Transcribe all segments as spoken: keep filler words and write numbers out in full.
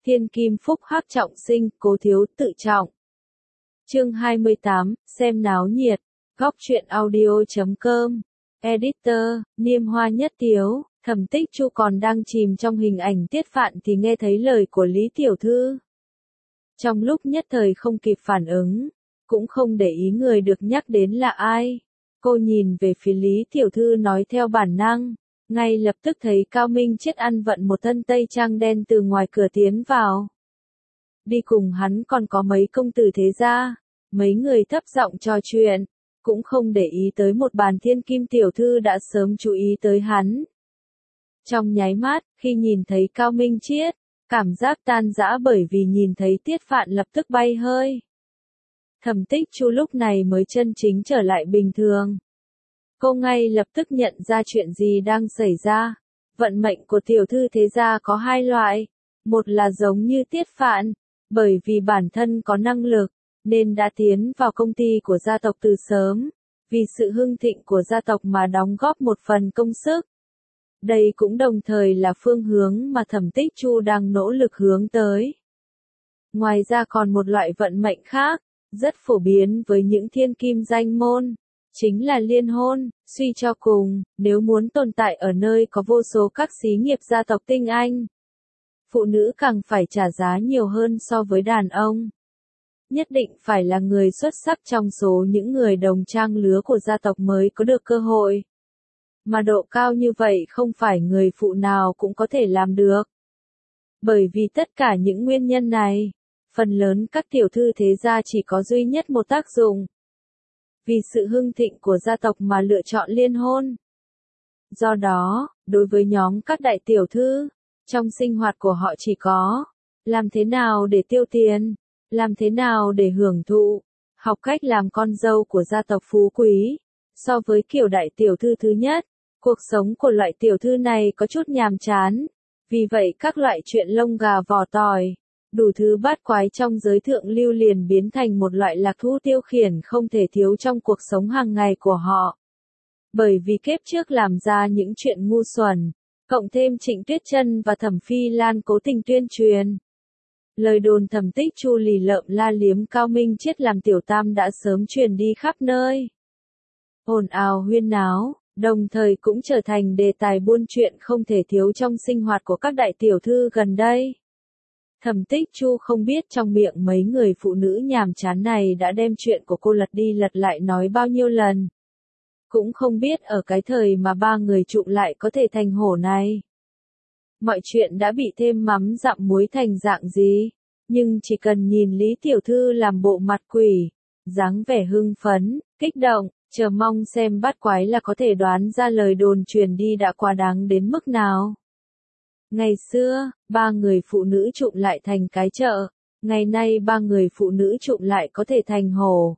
Thiên kim phúc hắc trọng sinh, cố thiếu tự trọng. Chương hai mươi tám, xem náo nhiệt, góc truyện audio chấm com, editor, Niêm Hoa Nhất Tiếu, Thẩm Tích Chu còn đang chìm trong hình ảnh Tiết Phạn thì nghe thấy lời của Lý Tiểu Thư. Trong lúc nhất thời không kịp phản ứng, cũng không để ý người được nhắc đến là ai. Cô nhìn về phía Lý Tiểu Thư nói theo bản năng, ngay lập tức thấy Cao Minh Chết ăn vận một thân tây trang đen từ ngoài cửa tiến vào. Đi cùng hắn còn có mấy công tử thế gia, mấy người thấp giọng trò chuyện, cũng không để ý tới một bàn Thiên Kim Tiểu Thư đã sớm chú ý tới hắn. Trong nháy mắt, khi nhìn thấy Cao Minh Chết, cảm giác tan rã bởi vì nhìn thấy Tiết Phạn lập tức bay hơi. Thẩm Tích Chu lúc này mới chân chính trở lại bình thường. Cô ngay lập tức nhận ra chuyện gì đang xảy ra. Vận mệnh của tiểu thư thế gia có hai loại. Một là giống như Tiết Phạn, bởi vì bản thân có năng lực, nên đã tiến vào công ty của gia tộc từ sớm, vì sự hưng thịnh của gia tộc mà đóng góp một phần công sức. Đây cũng đồng thời là phương hướng mà Thẩm Tích Chu đang nỗ lực hướng tới. Ngoài ra còn một loại vận mệnh khác, rất phổ biến với những thiên kim danh môn, chính là liên hôn. Suy cho cùng, nếu muốn tồn tại ở nơi có vô số các xí nghiệp gia tộc tinh anh, phụ nữ càng phải trả giá nhiều hơn so với đàn ông. Nhất định phải là người xuất sắc trong số những người đồng trang lứa của gia tộc mới có được cơ hội. Mà độ cao như vậy không phải người phụ nào cũng có thể làm được. Bởi vì tất cả những nguyên nhân này, phần lớn các tiểu thư thế gia chỉ có duy nhất một tác dụng. Vì sự hưng thịnh của gia tộc mà lựa chọn liên hôn. Do đó, đối với nhóm các đại tiểu thư, trong sinh hoạt của họ chỉ có làm thế nào để tiêu tiền, làm thế nào để hưởng thụ, học cách làm con dâu của gia tộc phú quý. So với kiểu đại tiểu thư thứ nhất, cuộc sống của loại tiểu thư này có chút nhàm chán. Vì vậy các loại chuyện lông gà vỏ tỏi, đủ thứ bát quái trong giới thượng lưu liền biến thành một loại lạc thú tiêu khiển không thể thiếu trong cuộc sống hàng ngày của họ. Bởi vì kiếp trước làm ra những chuyện ngu xuẩn, cộng thêm Trịnh Tuyết Chân và Thẩm Phi Lan cố tình tuyên truyền. Lời đồn Thẩm Tích Chu lì lợm la liếm Cao Minh Chết làm tiểu tam đã sớm truyền đi khắp nơi. Ồn ào huyên náo, đồng thời cũng trở thành đề tài buôn chuyện không thể thiếu trong sinh hoạt của các đại tiểu thư gần đây. Thẩm Tích Chu không biết trong miệng mấy người phụ nữ nhàm chán này đã đem chuyện của cô lật đi lật lại nói bao nhiêu lần. Cũng không biết ở cái thời mà ba người trụm lại có thể thành hổ này. Mọi chuyện đã bị thêm mắm dặm muối thành dạng gì, nhưng chỉ cần nhìn Lý Tiểu Thư làm bộ mặt quỷ, dáng vẻ hưng phấn, kích động, chờ mong xem bát quái là có thể đoán ra lời đồn truyền đi đã quá đáng đến mức nào. Ngày xưa, ba người phụ nữ trụm lại thành cái chợ, ngày nay ba người phụ nữ trụm lại có thể thành hổ.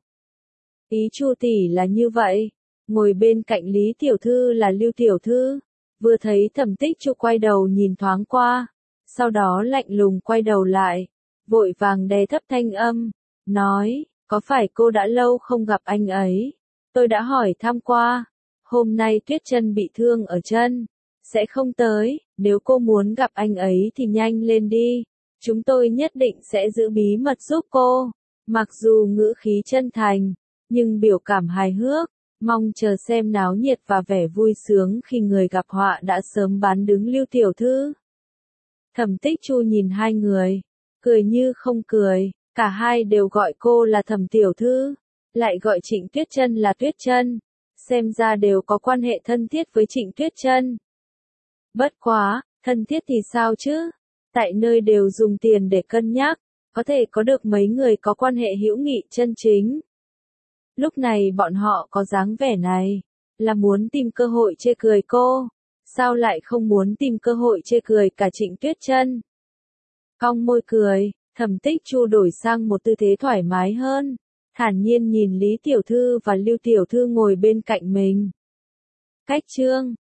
Ý Chu tỷ là như vậy, ngồi bên cạnh Lý Tiểu Thư là Lưu Tiểu Thư, vừa thấy Thẩm Tích Chu quay đầu nhìn thoáng qua, sau đó lạnh lùng quay đầu lại, vội vàng đè thấp thanh âm, nói, có phải cô đã lâu không gặp anh ấy? Tôi đã hỏi thăm qua, hôm nay Tuyết Chân bị thương ở chân, sẽ không tới, nếu cô muốn gặp anh ấy thì nhanh lên đi, chúng tôi nhất định sẽ giữ bí mật giúp cô. Mặc dù ngữ khí chân thành, nhưng biểu cảm hài hước, mong chờ xem náo nhiệt và vẻ vui sướng khi người gặp họa đã sớm bán đứng Lưu Tiểu Thư. Thẩm Tích Chu nhìn hai người, cười như không cười, cả hai đều gọi cô là Thẩm Tiểu Thư, lại gọi Trịnh Tuyết Chân là Tuyết Chân, xem ra đều có quan hệ thân thiết với Trịnh Tuyết Chân. Bất quá, thân thiết thì sao chứ? Tại nơi đều dùng tiền để cân nhắc, có thể có được mấy người có quan hệ hữu nghị chân chính. Lúc này bọn họ có dáng vẻ này, là muốn tìm cơ hội chê cười cô, sao lại không muốn tìm cơ hội chê cười cả Trịnh Tuyết Chân? Cong môi cười, Thẩm Tích Chu đổi sang một tư thế thoải mái hơn, thản nhiên nhìn Lý Tiểu Thư và Lưu Tiểu Thư ngồi bên cạnh mình. Cách chương